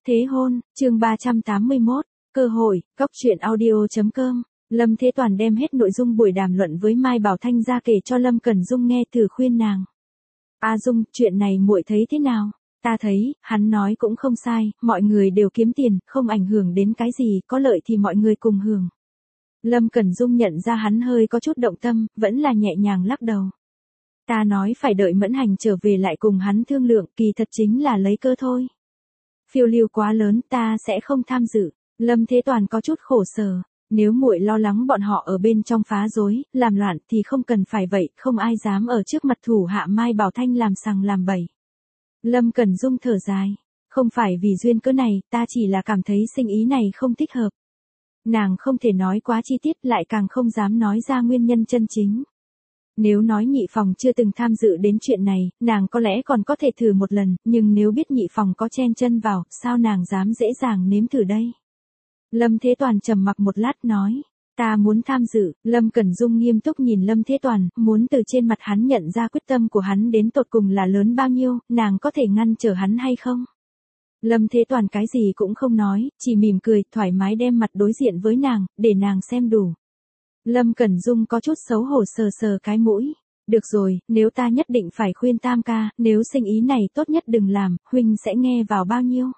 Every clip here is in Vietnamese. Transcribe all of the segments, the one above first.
Thế hôn, chương 381, cơ hội, cóc truyện audio.com. Lâm Thế Toàn đem hết nội dung buổi đàm luận với Mai Bảo Thanh ra kể cho Lâm Cẩn Dung nghe, thử khuyên nàng. A Dung, chuyện này muội thấy thế nào? Ta thấy, hắn nói cũng không sai, mọi người đều kiếm tiền, không ảnh hưởng đến cái gì, có lợi thì mọi người cùng hưởng. Lâm Cẩn Dung nhận ra hắn hơi có chút động tâm, vẫn là nhẹ nhàng lắc đầu. Ta nói phải đợi Mẫn Hành trở về lại cùng hắn thương lượng, kỳ thật chính là lấy cơ thôi. Phiêu lưu quá lớn, ta sẽ không tham dự. Lâm Thế Toàn có chút khổ sở. Nếu muội lo lắng bọn họ ở bên trong phá rối, làm loạn thì không cần phải vậy, không ai dám ở trước mặt thủ hạ Mai Bảo Thanh làm sằng làm bậy. Lâm Cẩn Dung thở dài. Không phải vì duyên cớ này, ta chỉ là cảm thấy sinh ý này không thích hợp. Nàng không thể nói quá chi tiết, lại càng không dám nói ra nguyên nhân chân chính. Nếu nói Nhị Phòng chưa từng tham dự đến chuyện này, nàng có lẽ còn có thể thử một lần, nhưng nếu biết Nhị Phòng có chen chân vào, sao nàng dám dễ dàng nếm thử đây? Lâm Thế Toàn trầm mặc một lát nói, ta muốn tham dự. Lâm Cẩn Dung nghiêm túc nhìn Lâm Thế Toàn, muốn từ trên mặt hắn nhận ra quyết tâm của hắn đến tột cùng là lớn bao nhiêu, nàng có thể ngăn trở hắn hay không? Lâm Thế Toàn cái gì cũng không nói, chỉ mỉm cười, thoải mái đem mặt đối diện với nàng, để nàng xem đủ. Lâm Cẩn Dung có chút xấu hổ sờ sờ cái mũi. Được rồi, nếu ta nhất định phải khuyên Tam ca, nếu sinh ý này tốt nhất đừng làm, huynh sẽ nghe vào bao nhiêu?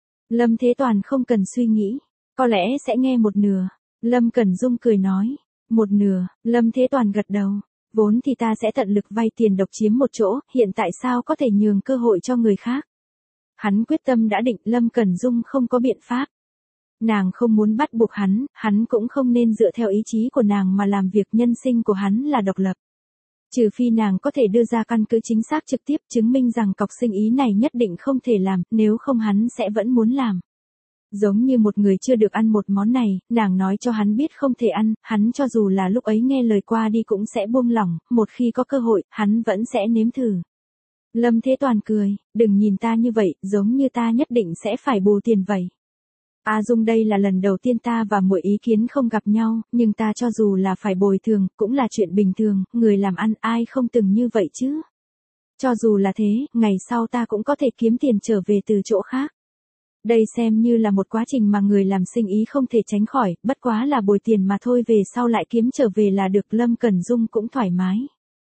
Lâm Thế Toàn không cần suy nghĩ. Có lẽ sẽ nghe một nửa. Lâm Cẩn Dung cười nói. Một nửa, Lâm Thế Toàn gật đầu. Vốn thì ta sẽ tận lực vay tiền độc chiếm một chỗ, hiện tại sao có thể nhường cơ hội cho người khác? Hắn quyết tâm đã định, Lâm Cẩn Dung không có biện pháp. Nàng không muốn bắt buộc hắn cũng không nên dựa theo ý chí của nàng mà làm việc, nhân sinh của hắn là độc lập. Trừ phi nàng có thể đưa ra căn cứ chính xác trực tiếp chứng minh rằng cọc sinh ý này nhất định không thể làm, nếu không hắn sẽ vẫn muốn làm. Giống như một người chưa được ăn một món này, nàng nói cho hắn biết không thể ăn, hắn cho dù là lúc ấy nghe lời qua đi cũng sẽ buông lỏng, một khi có cơ hội, hắn vẫn sẽ nếm thử. Lâm Thế Toàn cười, đừng nhìn ta như vậy, giống như ta nhất định sẽ phải bù tiền vậy. A Dung, đây là lần đầu tiên ta và muội ý kiến không gặp nhau, nhưng ta cho dù là phải bồi thường, cũng là chuyện bình thường, người làm ăn ai không từng như vậy chứ. Cho dù là thế, ngày sau ta cũng có thể kiếm tiền trở về từ chỗ khác. Đây xem như là một quá trình mà người làm sinh ý không thể tránh khỏi, bất quá là bồi tiền mà thôi, về sau lại kiếm trở về là được. Lâm Cẩn Dung cũng thoải mái.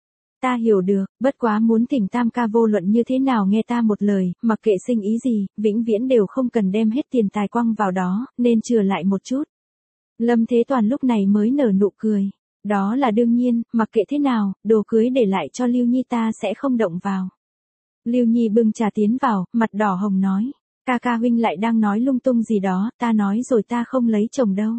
Ta hiểu được, bất quá muốn thỉnh Tam ca vô luận như thế nào nghe ta một lời, mặc kệ sinh ý gì, vĩnh viễn đều không cần đem hết tiền tài quăng vào đó, nên chừa lại một chút. Lâm Thế Toàn lúc này mới nở nụ cười. Đó là đương nhiên, mặc kệ thế nào, đồ cưới để lại cho Lưu Nhi ta sẽ không động vào. Lưu Nhi bưng trà tiến vào, mặt đỏ hồng nói. Ca ca huynh lại đang nói lung tung gì đó, ta nói rồi ta không lấy chồng đâu.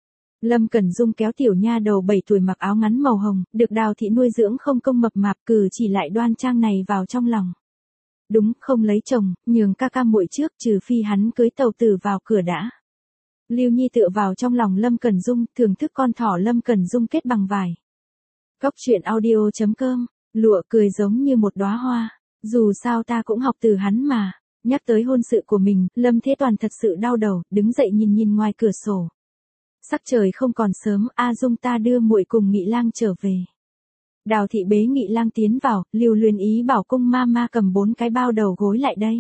Lâm Cẩn Dung kéo tiểu nha đầu 7 tuổi mặc áo ngắn màu hồng, được Đào thị nuôi dưỡng không công mập mạp, cử chỉ lại đoan trang này vào trong lòng. Đúng, không lấy chồng, nhường ca ca muội trước, trừ phi hắn cưới tàu tử vào cửa đã. Lưu Nhi tựa vào trong lòng Lâm Cẩn Dung, thưởng thức con thỏ Lâm Cẩn Dung kết bằng vải. Cóc truyện audio.com, lụa cười giống như một đóa hoa, dù sao ta cũng học từ hắn mà. Nhắc tới hôn sự của mình, Lâm Thế Toàn thật sự đau đầu, đứng dậy nhìn ngoài cửa sổ. Sắc trời không còn sớm, A Dung, ta đưa muội cùng Nghị Lang trở về. Đào thị bế Nghị Lang tiến vào, Lưu Luyến ý bảo cung ma cầm 4 cái bao đầu gối lại đây.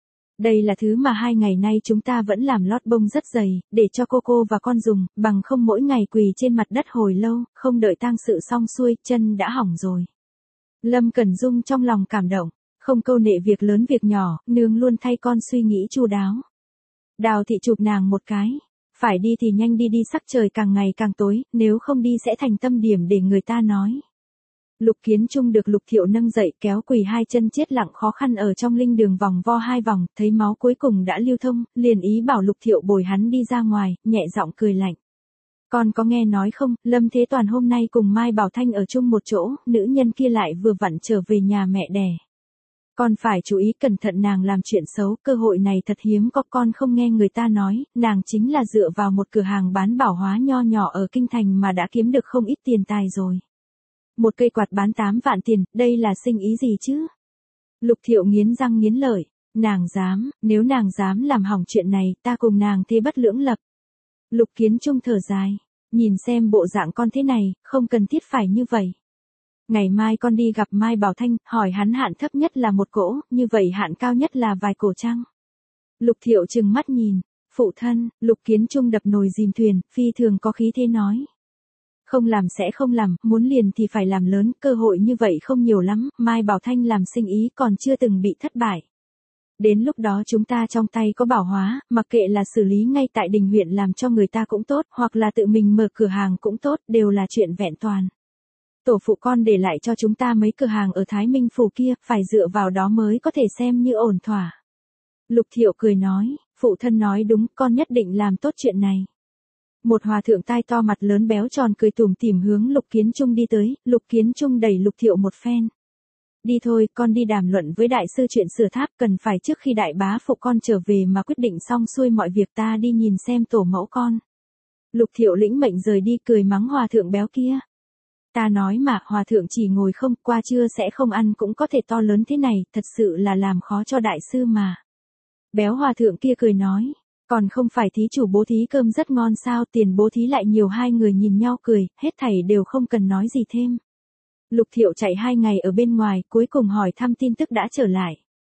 Đây là thứ mà 2 ngày nay chúng ta vẫn làm lót bông rất dày, để cho cô và con dùng, bằng không mỗi ngày quỳ trên mặt đất hồi lâu, không đợi tang sự xong xuôi, chân đã hỏng rồi. Lâm Cẩn Dung trong lòng cảm động. Không câu nệ việc lớn việc nhỏ, nương luôn thay con suy nghĩ chu đáo. Đào thị chụp nàng một cái. Phải đi thì nhanh đi, sắc trời càng ngày càng tối, nếu không đi sẽ thành tâm điểm để người ta nói. Lục Kiến Trung được Lục Thiệu nâng dậy, kéo quỳ 2 chân chết lặng khó khăn ở trong linh đường vòng vo 2 vòng, thấy máu cuối cùng đã lưu thông, liền ý bảo Lục Thiệu bồi hắn đi ra ngoài, nhẹ giọng cười lạnh. Con có nghe nói không, Lâm Thế Toàn hôm nay cùng Mai Bảo Thanh ở chung một chỗ, nữ nhân kia lại vừa vặn trở về nhà mẹ đẻ. Con phải chú ý cẩn thận, nàng làm chuyện xấu, cơ hội này thật hiếm có. Con không nghe người ta nói, nàng chính là dựa vào một cửa hàng bán bảo hóa nho nhỏ ở Kinh Thành mà đã kiếm được không ít tiền tài rồi. Một cây quạt bán 8 vạn tiền, đây là sinh ý gì chứ? Lục Thiệu nghiến răng nghiến lợi, nàng dám, nếu nàng dám làm hỏng chuyện này, ta cùng nàng thế bất lưỡng lập. Lục Kiến Trung thở dài, nhìn xem bộ dạng con thế này, không cần thiết phải như vậy. Ngày mai con đi gặp Mai Bảo Thanh, hỏi hắn hạn thấp nhất là 1 cỗ, như vậy hạn cao nhất là vài cổ trăng. Lục Thiệu trừng mắt nhìn. Phụ thân, Lục Kiến Trung đập nồi dìm thuyền, phi thường có khí thế nói. Không làm sẽ không làm, muốn liền thì phải làm lớn, cơ hội như vậy không nhiều lắm, Mai Bảo Thanh làm sinh ý còn chưa từng bị thất bại. Đến lúc đó chúng ta trong tay có bảo hóa, mặc kệ là xử lý ngay tại đình huyện làm cho người ta cũng tốt, hoặc là tự mình mở cửa hàng cũng tốt, đều là chuyện vẹn toàn. Tổ phụ con để lại cho chúng ta mấy cửa hàng ở Thái Minh Phủ kia, phải dựa vào đó mới có thể xem như ổn thỏa. Lục Thiệu cười nói, phụ thân nói đúng, con nhất định làm tốt chuyện này. Một hòa thượng tai to mặt lớn béo tròn cười tủm tỉm hướng Lục Kiến Trung đi tới, Lục Kiến Trung đẩy Lục Thiệu một phen. Đi thôi, con đi đàm luận với đại sư chuyện sửa tháp, cần phải trước khi đại bá phụ con trở về mà quyết định xong xuôi mọi việc, ta đi nhìn xem tổ mẫu con. Lục Thiệu lĩnh mệnh rời đi, cười mắng hòa thượng béo kia. Ta nói mà, hòa thượng chỉ ngồi không, qua trưa sẽ không ăn cũng có thể to lớn thế này, thật sự là làm khó cho đại sư mà. Béo hòa thượng kia cười nói, còn không phải thí chủ bố thí cơm rất ngon sao, tiền bố thí lại nhiều. Hai người nhìn nhau cười, hết thảy đều không cần nói gì thêm. Lục Thiệu chạy 2 ngày ở bên ngoài, cuối cùng hỏi thăm tin tức đã trở lại.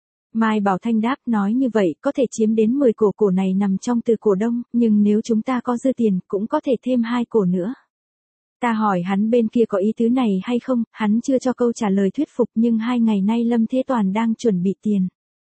Mai Bảo Thanh đáp, nói như vậy, có thể chiếm đến 10 cổ này nằm trong Từ cổ đông, nhưng nếu chúng ta có dư tiền, cũng có thể thêm 2 cổ nữa. Ta hỏi hắn bên kia có ý tứ này hay không, hắn chưa cho câu trả lời thuyết phục, nhưng 2 ngày nay Lâm Thế Toàn đang chuẩn bị tiền.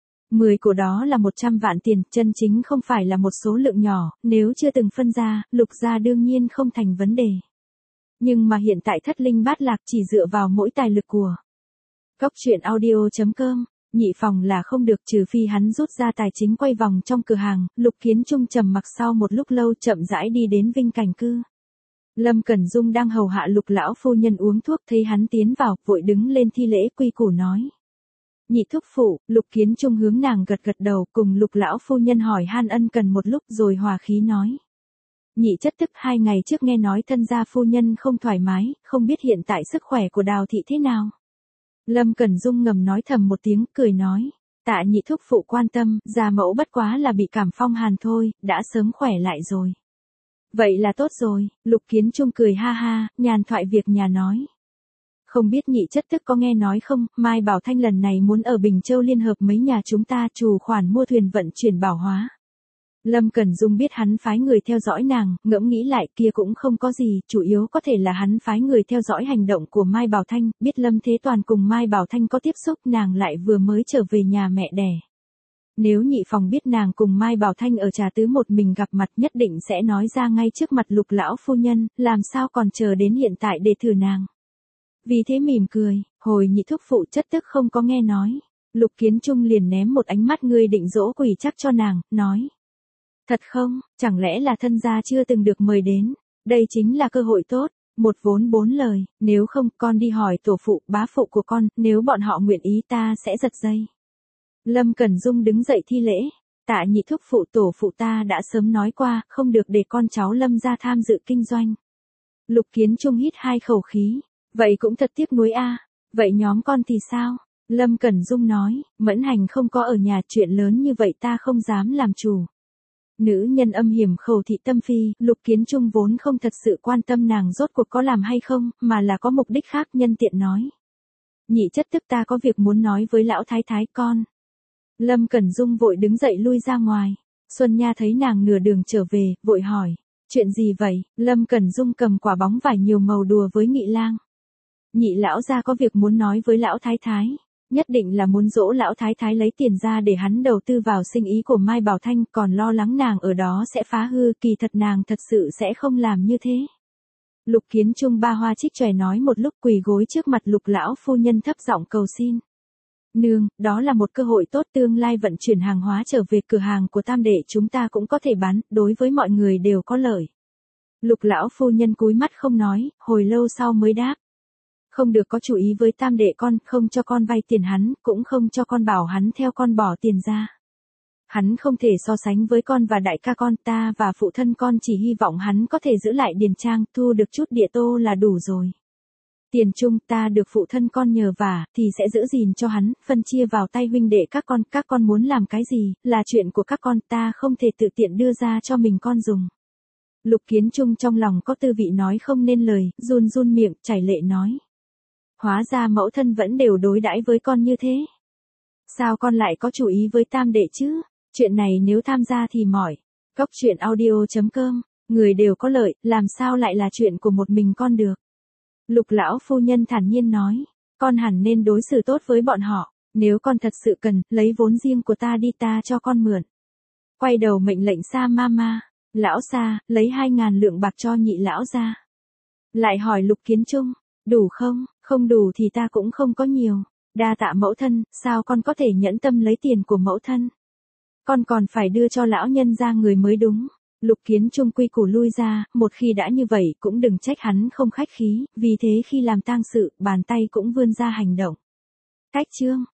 10 cổ đó là 100 vạn tiền, chân chính không phải là một số lượng nhỏ, nếu chưa từng phân ra, Lục gia đương nhiên không thành vấn đề. Nhưng mà hiện tại thất linh bát lạc chỉ dựa vào mỗi tài lực của Góc Chuyện Audio.com, nhị phòng là không được, trừ phi hắn rút ra tài chính quay vòng trong cửa hàng. Lục Kiến Trung trầm mặc sau một lúc lâu chậm rãi đi đến Vinh Cảnh Cư. Lâm Cẩn Dung đang hầu hạ Lục lão phu nhân uống thuốc, thấy hắn tiến vào, vội đứng lên thi lễ quy củ nói. Nhị thúc phụ. Lục Kiến Trung hướng nàng gật gật đầu, cùng Lục lão phu nhân hỏi han ân cần một lúc rồi hòa khí nói. Nhị chất tức 2 ngày trước nghe nói thân gia phu nhân không thoải mái, không biết hiện tại sức khỏe của Đào thị thế nào. Lâm Cẩn Dung ngầm nói thầm một tiếng, cười nói. Tạ nhị thúc phụ quan tâm, gia mẫu bất quá là bị cảm phong hàn thôi, đã sớm khỏe lại rồi. Vậy là tốt rồi. Lục Kiến Trung cười ha ha, nhàn thoại việc nhà nói. Không biết nhị chất tức có nghe nói không, Mai Bảo Thanh lần này muốn ở Bình Châu liên hợp mấy nhà chúng ta trù khoản mua thuyền vận chuyển bảo hóa. Lâm Cẩn Dung biết hắn phái người theo dõi nàng, ngẫm nghĩ lại kia cũng không có gì, chủ yếu có thể là hắn phái người theo dõi hành động của Mai Bảo Thanh, biết Lâm Thế Toàn cùng Mai Bảo Thanh có tiếp xúc, nàng lại vừa mới trở về nhà mẹ đẻ. Nếu nhị phòng biết nàng cùng Mai Bảo Thanh ở Trà Tứ một mình gặp mặt, nhất định sẽ nói ra ngay trước mặt Lục lão phu nhân, làm sao còn chờ đến hiện tại để thử nàng. Vì thế mỉm cười, hồi nhị thúc phụ chất tức không có nghe nói. Lục Kiến Trung liền ném một ánh mắt ngươi định dỗ quỷ chắc cho nàng, nói. Thật không, chẳng lẽ là thân gia chưa từng được mời đến, đây chính là cơ hội tốt, một vốn 4 lời, nếu không con đi hỏi tổ phụ, bá phụ của con, nếu bọn họ nguyện ý ta sẽ giật dây. Lâm Cẩn Dung đứng dậy thi lễ, tạ nhị thúc phụ tổ phụ ta đã sớm nói qua, không được để con cháu Lâm gia tham dự kinh doanh. Lục Kiến Trung hít 2 khẩu khí, vậy cũng thật tiếc nuối a. Vậy nhóm con thì sao? Lâm Cẩn Dung nói, Mẫn Hành không có ở nhà, chuyện lớn như vậy ta không dám làm chủ. Nữ nhân âm hiểm khẩu thị tâm phi, Lục Kiến Trung vốn không thật sự quan tâm nàng rốt cuộc có làm hay không, mà là có mục đích khác, nhân tiện nói. Nhị chất tức ta có việc muốn nói với lão thái thái con. Lâm Cẩn Dung vội đứng dậy lui ra ngoài. Xuân Nha thấy nàng nửa đường trở về, vội hỏi. Chuyện gì vậy? Lâm Cẩn Dung cầm quả bóng vải nhiều màu đùa với Nghị Lang. Nhị lão gia có việc muốn nói với lão thái thái. Nhất định là muốn dỗ lão thái thái lấy tiền ra để hắn đầu tư vào sinh ý của Mai Bảo Thanh, còn lo lắng nàng ở đó sẽ phá hư, kỳ thật nàng thật sự sẽ không làm như thế. Lục Kiến Trung ba hoa trích chòe nói một lúc, quỳ gối trước mặt Lục lão phu nhân thấp giọng cầu xin. Nương, đó là một cơ hội tốt, tương lai vận chuyển hàng hóa trở về cửa hàng của tam đệ chúng ta cũng có thể bán, đối với mọi người đều có lợi. Lục lão phu nhân cúi mắt không nói, hồi lâu sau mới đáp. Không được có chủ ý với tam đệ con, không cho con vay tiền hắn, cũng không cho con bảo hắn theo con bỏ tiền ra. Hắn không thể so sánh với con và đại ca con, ta và phụ thân con chỉ hy vọng hắn có thể giữ lại điền trang, thu được chút địa tô là đủ rồi. Tiền chung ta được phụ thân con nhờ vả, thì sẽ giữ gìn cho hắn, phân chia vào tay huynh đệ các con muốn làm cái gì, là chuyện của các con, ta không thể tự tiện đưa ra cho mình con dùng. Lục Kiến Trung trong lòng có tư vị nói không nên lời, run run miệng, chảy lệ nói. Hóa ra mẫu thân vẫn đều đối đãi với con như thế. Sao con lại có chủ ý với tam đệ chứ? Chuyện này nếu tham gia thì mỏi. Cốc truyện audio.com, người đều có lợi, làm sao lại là chuyện của một mình con được. Lục lão phu nhân thản nhiên nói, con hẳn nên đối xử tốt với bọn họ, nếu con thật sự cần, lấy vốn riêng của ta đi ta cho con mượn. Quay đầu mệnh lệnh Sa Mama, lão Sa, lấy 2.000 lượng bạc cho nhị lão ra. Lại hỏi Lục Kiến Trung, đủ không, không đủ thì ta cũng không có nhiều, đa tạ mẫu thân, sao con có thể nhẫn tâm lấy tiền của mẫu thân. Con còn phải đưa cho lão nhân ra người mới đúng. Lục Kiến Trung quy củ lui ra, một khi đã như vậy cũng đừng trách hắn không khách khí, vì thế khi làm tang sự, bàn tay cũng vươn ra hành động. Cách chương